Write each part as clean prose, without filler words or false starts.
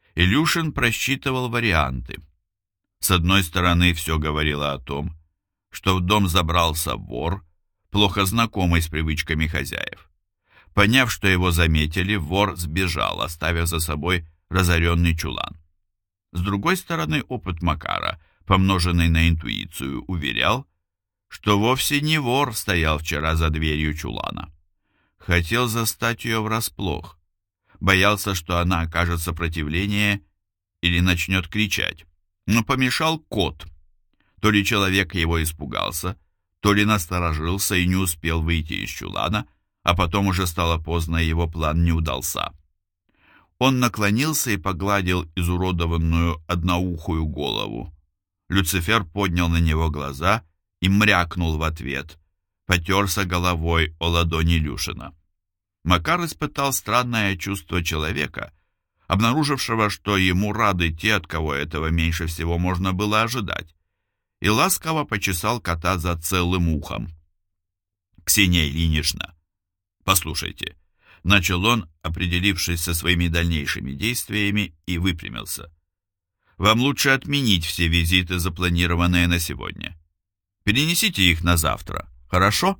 Илюшин просчитывал варианты. С одной стороны, все говорило о том, что в дом забрался вор, плохо знакомый с привычками хозяев. Поняв, что его заметили, вор сбежал, оставив за собой разоренный чулан. С другой стороны, опыт Макара, помноженный на интуицию, уверял, что вовсе не вор стоял вчера за дверью чулана. Хотел застать ее врасплох. Боялся, что она окажет сопротивление или начнет кричать. Но помешал кот. То ли человек его испугался, то ли насторожился и не успел выйти из чулана, а потом уже стало поздно, и его план не удался. Он наклонился и погладил изуродованную одноухую голову. Люцифер поднял на него глаза и мрякнул в ответ, потерся головой о ладони Илюшина. Макар испытал странное чувство человека, обнаружившего, что ему рады те, от кого этого меньше всего можно было ожидать, и ласково почесал кота за целым ухом. «Ксения Ильинична, послушайте», — начал он, определившись со своими дальнейшими действиями, и выпрямился. «Вам лучше отменить все визиты, запланированные на сегодня. Перенесите их на завтра, хорошо?»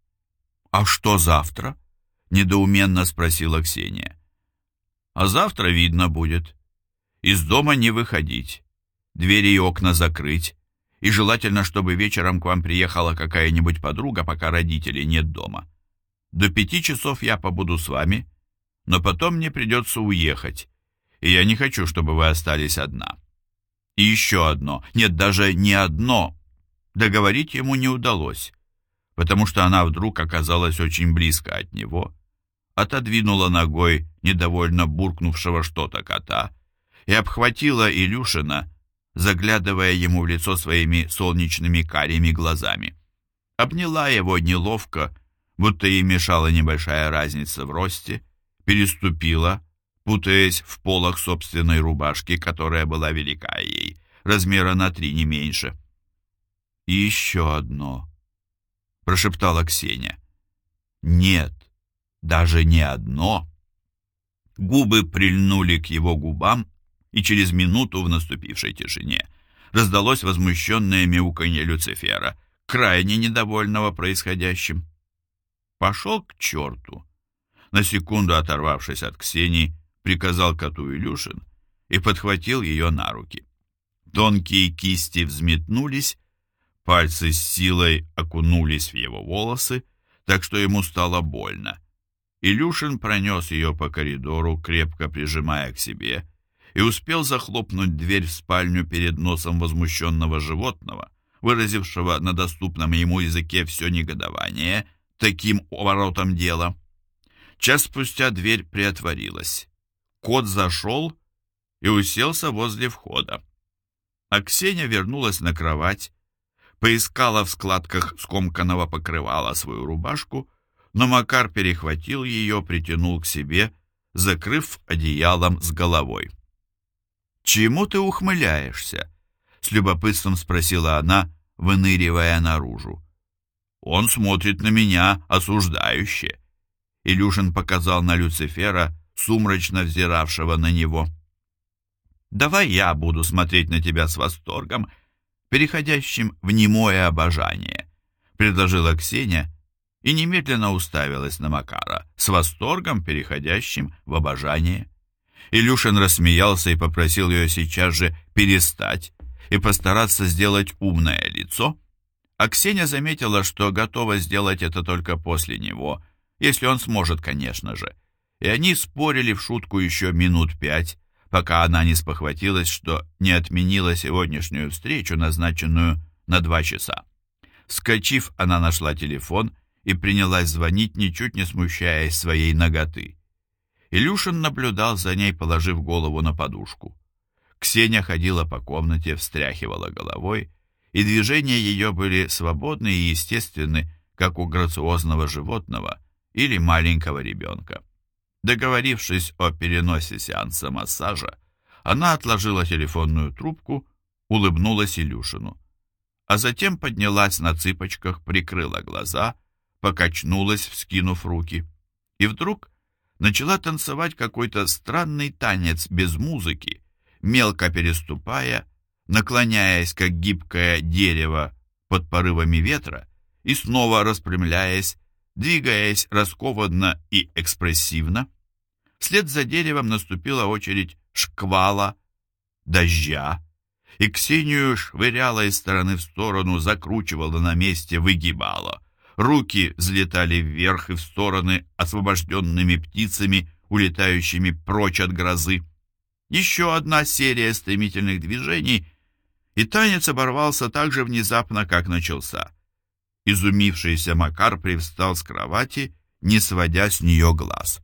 «А что завтра?» — недоуменно спросила Ксения. «А завтра видно будет. Из дома не выходить, двери и окна закрыть, и желательно, чтобы вечером к вам приехала какая-нибудь подруга, пока родителей нет дома. До 5 часов я побуду с вами, но потом мне придется уехать, и я не хочу, чтобы вы остались одна. И еще одно, нет, даже не одно, договорить ему не удалось, потому что она вдруг оказалась очень близко от него, отодвинула ногой недовольно буркнувшего что-то кота и обхватила Илюшина, заглядывая ему в лицо своими солнечными карими глазами. Обняла его неловко, будто ей мешала небольшая разница в росте, переступила, путаясь в полах собственной рубашки, которая была велика ей, размера на 3 не меньше. «И еще одно», — прошептала Ксения. «Нет, даже не одно». Губы прильнули к его губам, и через минуту в наступившей тишине раздалось возмущенное мяуканье Люцифера, крайне недовольного происходящим. «Пошел к черту!» На секунду оторвавшись от Ксении, приказал коту Илюшин и подхватил ее на руки. Тонкие кисти взметнулись, пальцы с силой окунулись в его волосы, так что ему стало больно. Илюшин пронес ее по коридору, крепко прижимая к себе, и успел захлопнуть дверь в спальню перед носом возмущенного животного, выразившего на доступном ему языке все негодование таким оборотом дела. Час спустя дверь приотворилась. Кот зашел и уселся возле входа. А Ксения вернулась на кровать, поискала в складках скомканного покрывала свою рубашку, но Макар перехватил ее, притянул к себе, закрыв одеялом с головой. «Чему ты ухмыляешься?» — с любопытством спросила она, выныривая наружу. «Он смотрит на меня осуждающе». Илюшин показал на Люцифера, сумрачно взиравшего на него. «Давай я буду смотреть на тебя с восторгом, переходящим в немое обожание», — предложила Ксения и немедленно уставилась на Макара, с восторгом, переходящим в обожание. Илюшин рассмеялся и попросил ее сейчас же перестать и постараться сделать умное лицо, а Ксения заметила, что готова сделать это только после него, если он сможет, конечно же, и они спорили в шутку еще минут 5, пока она не спохватилась, что не отменила сегодняшнюю встречу, назначенную на 2 часа. Вскочив, она нашла телефон и принялась звонить, ничуть не смущаясь своей наготы. Илюшин наблюдал за ней, положив голову на подушку. Ксения ходила по комнате, встряхивала головой, и движения ее были свободны и естественны, как у грациозного животного или маленького ребенка. Договорившись о переносе сеанса массажа, она отложила телефонную трубку, улыбнулась Илюшину, а затем поднялась на цыпочках, прикрыла глаза, покачнулась, вскинув руки, и вдруг начала танцевать какой-то странный танец без музыки, мелко переступая, наклоняясь, как гибкое дерево под порывами ветра, и снова распрямляясь, двигаясь раскованно и экспрессивно. Вслед за деревом наступила очередь шквала, дождя, и Ксению швыряло из стороны в сторону, закручивало на месте, выгибало. Руки взлетали вверх и в стороны освобожденными птицами, улетающими прочь от грозы. Еще одна серия стремительных движений, и танец оборвался так же внезапно, как начался. Изумившийся Макар привстал с кровати, не сводя с нее глаз.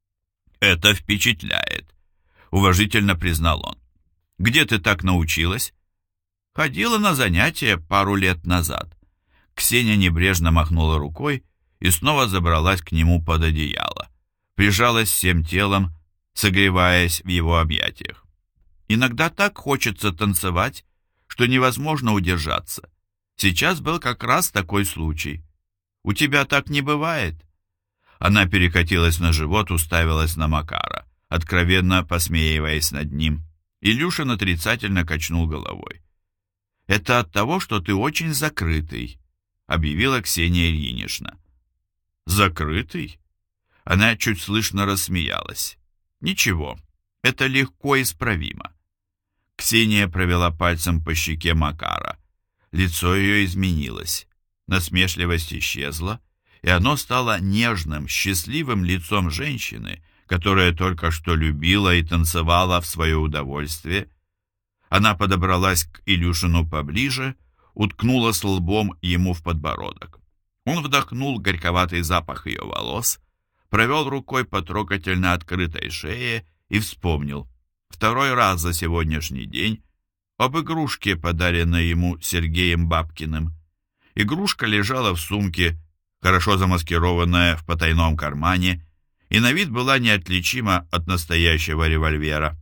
«Это впечатляет», — уважительно признал он. «Где ты так научилась?» «Ходила на занятия пару лет назад». Ксения небрежно махнула рукой и снова забралась к нему под одеяло. Прижалась всем телом, согреваясь в его объятиях. «Иногда так хочется танцевать, что невозможно удержаться. Сейчас был как раз такой случай. У тебя так не бывает?» Она перекатилась на живот, уставилась на Макара, откровенно посмеиваясь над ним. Илюшин отрицательно качнул головой. «Это от того, что ты очень закрытый», — объявила Ксения Ильинична. «Закрытый?» Она чуть слышно рассмеялась. «Ничего, это легко исправимо». Ксения провела пальцем по щеке Макара. Лицо ее изменилось. Насмешливость исчезла, и оно стало нежным, счастливым лицом женщины, которая только что любила и танцевала в свое удовольствие. Она подобралась к Илюшину поближе, уткнулась лбом ему в подбородок. Он вдохнул горьковатый запах ее волос, провел рукой по трогательно открытой шее и вспомнил, второй раз за сегодняшний день, об игрушке, подаренной ему Сергеем Бабкиным. Игрушка лежала в сумке, хорошо замаскированная в потайном кармане, и на вид была неотличима от настоящего револьвера.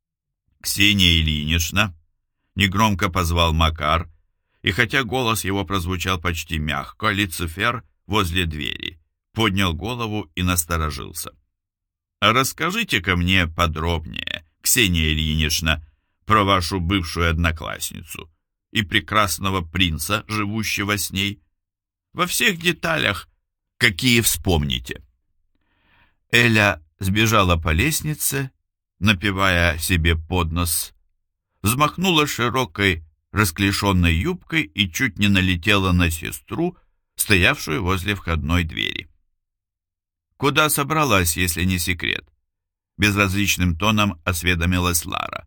«Ксения Ильинична», — негромко позвал Макар, и хотя голос его прозвучал почти мягко, Люцифер возле двери поднял голову и насторожился. «А расскажите-ка мне подробнее, Ксения Ильинична, про вашу бывшую одноклассницу и прекрасного принца, живущего с ней, во всех деталях, какие вспомните». Эля сбежала по лестнице, напевая себе под нос, взмахнула широкой расклешенной юбкой и чуть не налетела на сестру, стоявшую возле входной двери. «Куда собралась, если не секрет?» Безразличным тоном осведомилась Лара.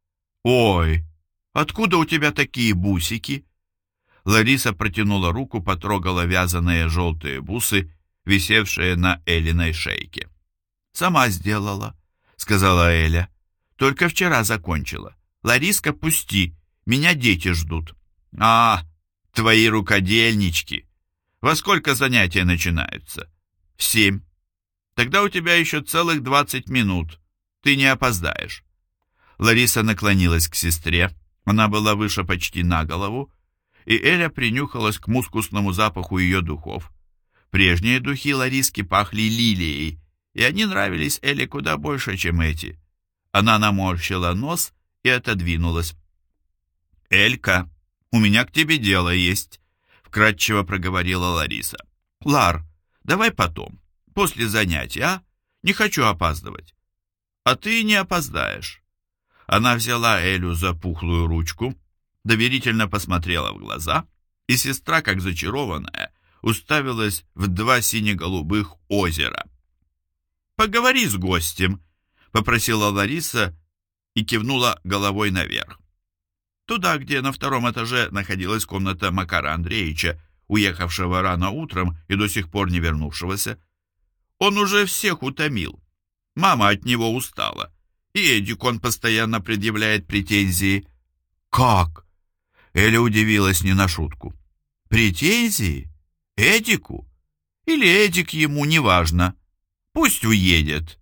«Ой, откуда у тебя такие бусики?» Лариса протянула руку, потрогала вязаные желтые бусы, висевшие на Элиной шейке. «Сама сделала», — сказала Эля. «Только вчера закончила. Лариска, пусти, меня дети ждут». «А, твои рукодельнички! Во сколько занятия начинаются?» «В 7. Тогда у тебя еще целых 20 минут. Ты не опоздаешь». Лариса наклонилась к сестре. Она была выше почти на голову, и Эля принюхалась к мускусному запаху ее духов. Прежние духи Лариски пахли лилией, и они нравились Эле куда больше, чем эти. Она наморщила нос и отодвинулась. «Элька, у меня к тебе дело есть», — вкратчиво проговорила Лариса. «Лар, давай потом, после занятия, а? Не хочу опаздывать». «А ты не опоздаешь». Она взяла Элю за пухлую ручку, доверительно посмотрела в глаза, и сестра, как зачарованная, уставилась в 2 сине-голубых озера. «Поговори с гостем», — попросила Лариса и кивнула головой наверх. Туда, где на 2-м этаже находилась комната Макара Андреевича, уехавшего рано утром и до сих пор не вернувшегося. Он уже всех утомил. Мама от него устала. И Эдику он постоянно предъявляет претензии. «Как?» Эля удивилась не на шутку. «Претензии? Эдику? Или Эдик ему, неважно. Пусть уедет».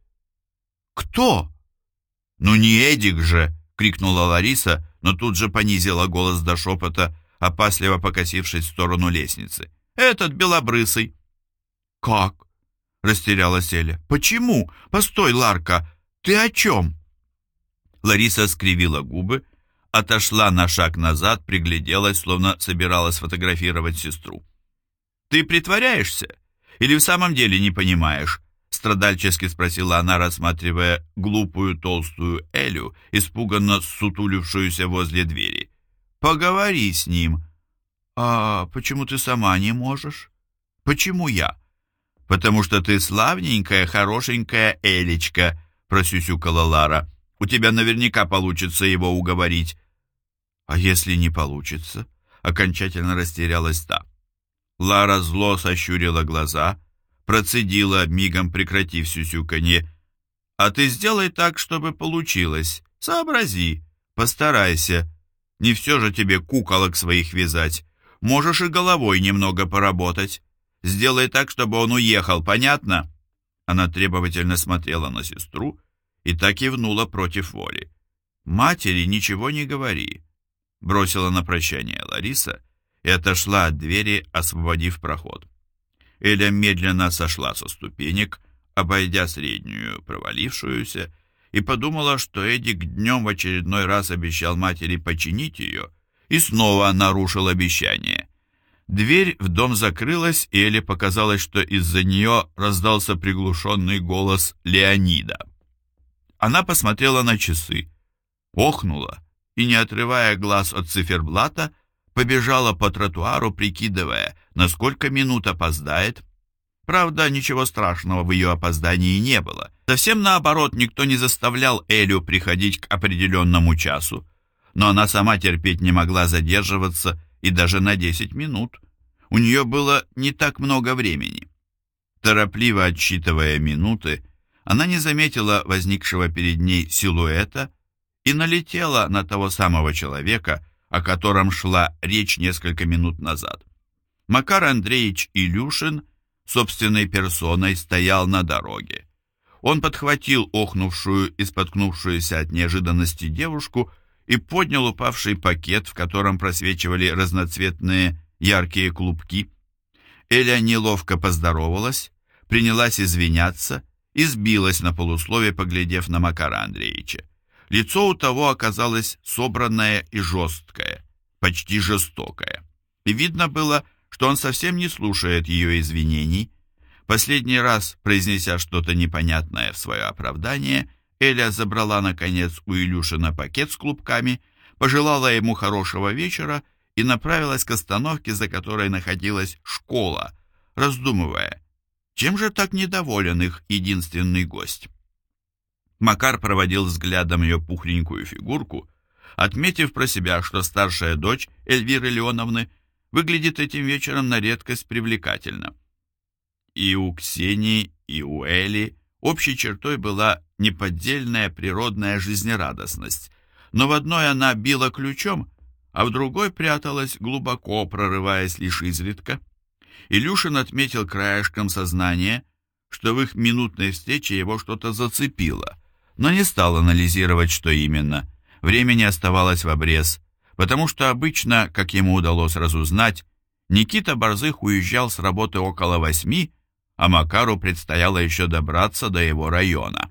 «Кто?» «Ну не Эдик же!» — крикнула Лариса, но тут же понизила голос до шепота, опасливо покосившись в сторону лестницы. «Этот белобрысый». «Как?» — растерялась Эля. «Почему? Постой, Ларка, ты о чем?» Лариса скривила губы, отошла на шаг назад, пригляделась, словно собиралась сфотографировать сестру. «Ты притворяешься? Или в самом деле не понимаешь?» Страдальчески спросила она, рассматривая глупую толстую Элю, испуганно сутулившуюся возле двери. «Поговори с ним». «А почему ты сама не можешь?» «Почему я?» «Потому что ты славненькая, хорошенькая Элечка», просюсюкала Лара. «У тебя наверняка получится его уговорить». «А если не получится?» Окончательно растерялась та. Лара зло сощурила глаза, процедила, мигом прекратив сюсюканье. «А ты сделай так, чтобы получилось. Сообрази, постарайся. Не все же тебе куколок своих вязать. Можешь и головой немного поработать. Сделай так, чтобы он уехал, понятно?» Она требовательно смотрела на сестру и так кивнула против воли. «Матери ничего не говори», — бросила на прощание Лариса и отошла от двери, освободив проход. Эля медленно сошла со ступенек, обойдя среднюю провалившуюся, и подумала, что Эдик днем в очередной раз обещал матери починить ее, и снова нарушил обещание. Дверь в дом закрылась, и Эле показалось, что из-за нее раздался приглушенный голос Леонида. Она посмотрела на часы, охнула и, не отрывая глаз от циферблата, побежала по тротуару, прикидывая, на сколько минут опоздает. Правда, ничего страшного в ее опоздании не было. Совсем наоборот, никто не заставлял Элю приходить к определенному часу, но она сама терпеть не могла задерживаться и даже на 10 минут. У нее было не так много времени. Торопливо отсчитывая минуты, она не заметила возникшего перед ней силуэта и налетела на того самого человека, о котором шла речь несколько минут назад. Макар Андреевич Илюшин собственной персоной стоял на дороге. Он подхватил охнувшую и споткнувшуюся от неожиданности девушку и поднял упавший пакет, в котором просвечивали разноцветные яркие клубки. Эля неловко поздоровалась, принялась извиняться и сбилась на полусловие, поглядев на Макара Андреевича. Лицо у того оказалось собранное и жесткое, почти жестокое. И видно было, что он совсем не слушает ее извинений. Последний раз, произнеся что-то непонятное в свое оправдание, Эля забрала, наконец, у Илюшина пакет с клубками, пожелала ему хорошего вечера и направилась к остановке, за которой находилась школа, раздумывая, чем же так недоволен их единственный гость. Макар проводил взглядом ее пухленькую фигурку, отметив про себя, что старшая дочь Эльвиры Леоновны выглядит этим вечером на редкость привлекательно. И у Ксении, и у Эли общей чертой была неподдельная природная жизнерадостность, но в одной она била ключом, а в другой пряталась глубоко, прорываясь лишь изредка. Илюшин отметил краешком сознания, что в их минутной встрече его что-то зацепило, но не стал анализировать, что именно. Времени оставалось в обрез, потому что обычно, как ему удалось разузнать, Никита Борзых уезжал с работы около 8, а Макару предстояло еще добраться до его района.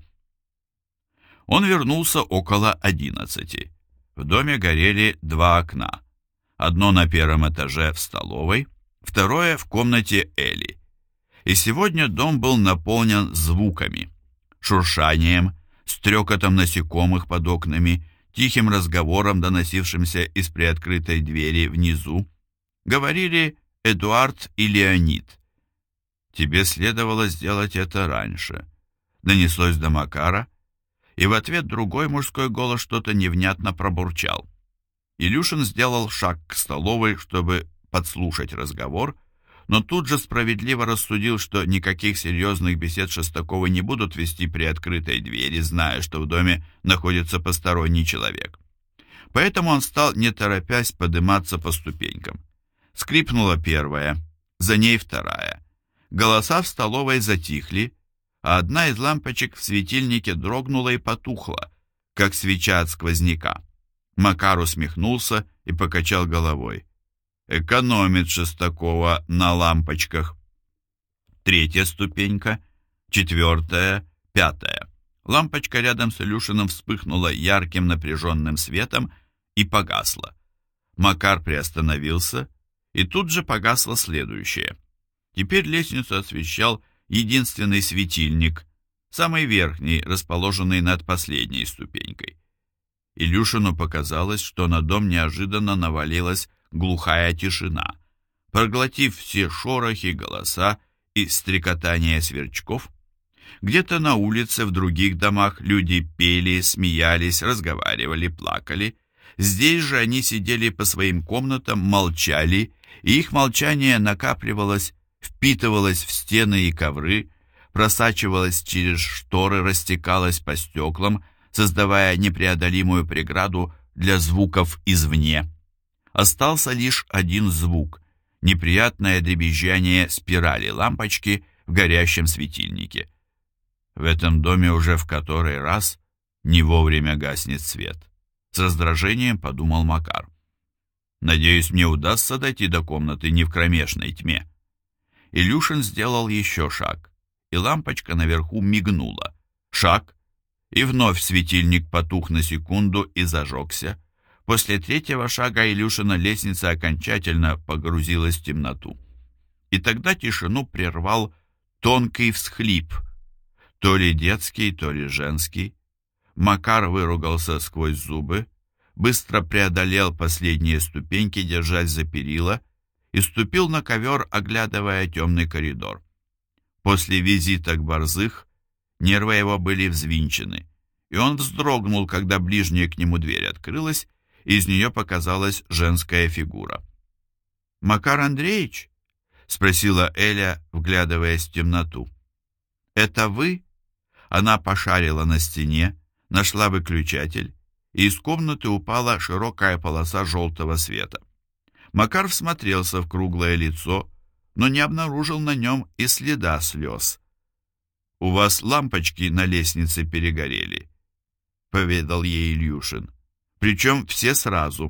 Он вернулся около 11. В доме горели 2 окна. Одно на первом этаже в столовой, второе в комнате Эли. И сегодня дом был наполнен звуками, шуршанием, стрекотом насекомых под окнами, тихим разговором, доносившимся из приоткрытой двери внизу. Говорили Эдуард и Леонид. «Тебе следовало сделать это раньше», донеслось до Макара, и в ответ другой мужской голос что-то невнятно пробурчал. Илюшин сделал шаг к столовой, чтобы подслушать разговор, но тут же справедливо рассудил, что никаких серьезных бесед Шестаковы не будут вести при открытой двери, зная, что в доме находится посторонний человек. Поэтому он стал, не торопясь, подниматься по ступенькам. Скрипнула первая, за ней вторая. Голоса в столовой затихли, а одна из лампочек в светильнике дрогнула и потухла, как свеча от сквозняка. Макар усмехнулся и покачал головой. Экономит Шестакова на лампочках. Третья ступенька, 4-я, 5-я. Лампочка рядом с Илюшиным вспыхнула ярким напряженным светом и погасла. Макар приостановился, и тут же погасло следующее. Теперь лестницу освещал единственный светильник, самый верхний, расположенный над последней ступенькой. Илюшину показалось, что на дом неожиданно навалилась глухая тишина, проглотив все шорохи, голоса и стрекотание сверчков. Где-то на улице, в других домах люди пели, смеялись, разговаривали, плакали. Здесь же они сидели по своим комнатам, молчали, и их молчание накапливалось, впитывалось в стены и ковры, просачивалось через шторы, растекалось по стеклам, создавая непреодолимую преграду для звуков извне. Остался лишь один звук — неприятное дребезжание спирали лампочки в горящем светильнике. В этом доме уже в который раз не вовремя гаснет свет. С раздражением подумал Макар. Надеюсь, мне удастся дойти до комнаты не в кромешной тьме. Илюшин сделал еще шаг, и лампочка наверху мигнула. Шаг, и вновь светильник потух на секунду и зажегся. После третьего шага Илюшина лестница окончательно погрузилась в темноту. И тогда тишину прервал тонкий всхлип, то ли детский, то ли женский. Макар выругался сквозь зубы, быстро преодолел последние ступеньки, держась за перила, и ступил на ковер, оглядывая темный коридор. После визита к Борзых нервы его были взвинчены, и он вздрогнул, когда ближняя к нему дверь открылась, и из нее показалась женская фигура. «Макар Андреевич?» — спросила Эля, вглядываясь в темноту. «Это вы?» Она пошарила на стене, нашла выключатель, и из комнаты упала широкая полоса желтого света. Макар всмотрелся в круглое лицо, но не обнаружил на нем и следа слез. «У вас лампочки на лестнице перегорели», — поведал ей Ильюшин. «Причем все сразу».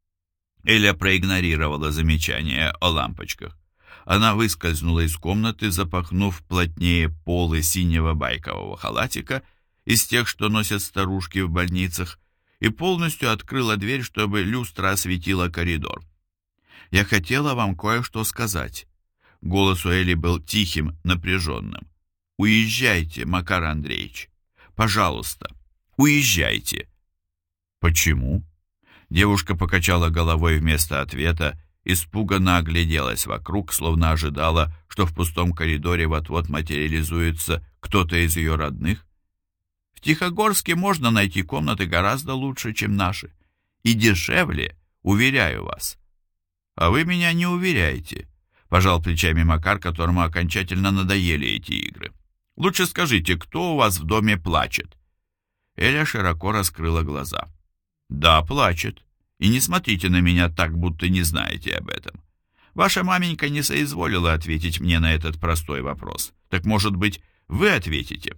Эля проигнорировала замечание о лампочках. Она выскользнула из комнаты, запахнув плотнее полы синего байкового халатика из тех, что носят старушки в больницах, и полностью открыла дверь, чтобы люстра осветила коридор. «Я хотела вам кое-что сказать». Голос у Эли был тихим, напряженным. «Уезжайте, Макар Андреевич. Пожалуйста, уезжайте». «Почему?» Девушка покачала головой вместо ответа, испуганно огляделась вокруг, словно ожидала, что в пустом коридоре вот-вот материализуется кто-то из ее родных. «В Тихогорске можно найти комнаты гораздо лучше, чем наши. И дешевле, уверяю вас». «А вы меня не уверяете», — пожал плечами Макар, которому окончательно надоели эти игры. «Лучше скажите, кто у вас в доме плачет?» Эля широко раскрыла глаза. «Да, плачет. И не смотрите на меня так, будто не знаете об этом. Ваша маменька не соизволила ответить мне на этот простой вопрос. Так, может быть, вы ответите?»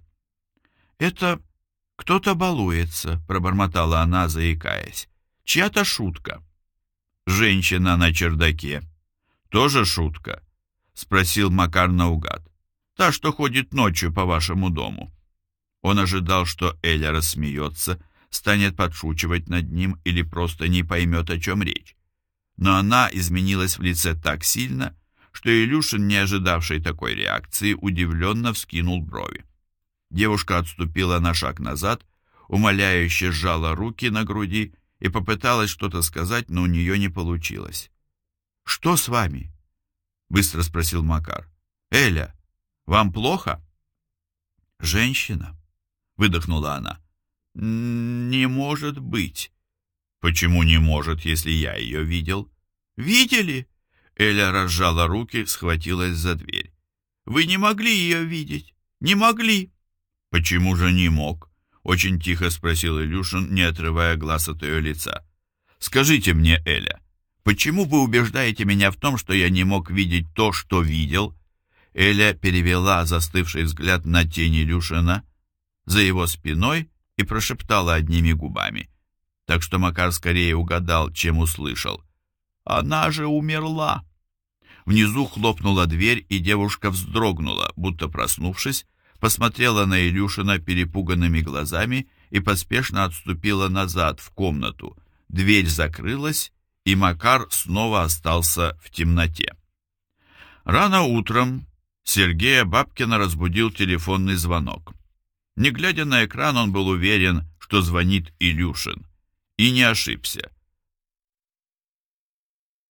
«Это кто-то балуется», — пробормотала она, заикаясь. «Чья-то шутка». «Женщина на чердаке. Тоже шутка?» — спросил Макар наугад. «Та, что ходит ночью по вашему дому». Он ожидал, что Эля рассмеется, станет подшучивать над ним или просто не поймет, о чем речь. Но она изменилась в лице так сильно, что Илюшин, не ожидавший такой реакции, удивленно вскинул брови. Девушка отступила на шаг назад, умоляюще сжала руки на груди и попыталась что-то сказать, но у нее не получилось. «Что с вами?» — быстро спросил Макар. «Эля, вам плохо?» «Женщина», — выдохнула она. «Не может быть». «Почему не может, если я ее видел?» «Видели?» Эля разжала руки, схватилась за дверь. «Вы не могли ее видеть? Не могли?» «Почему же не мог?» — очень тихо спросил Илюшин, не отрывая глаз от ее лица. «Скажите мне, Эля, почему вы убеждаете меня в том, что я не мог видеть то, что видел?» Эля перевела застывший взгляд на тень Илюшина за его спиной и прошептала одними губами, так что Макар скорее угадал, чем услышал. «Она же умерла!» Внизу хлопнула дверь, и девушка вздрогнула, будто проснувшись, посмотрела на Илюшина перепуганными глазами и поспешно отступила назад в комнату. Дверь закрылась, и Макар снова остался в темноте. Рано утром Сергея Бабкина разбудил телефонный звонок. Не глядя на экран, он был уверен, что звонит Илюшин. И не ошибся.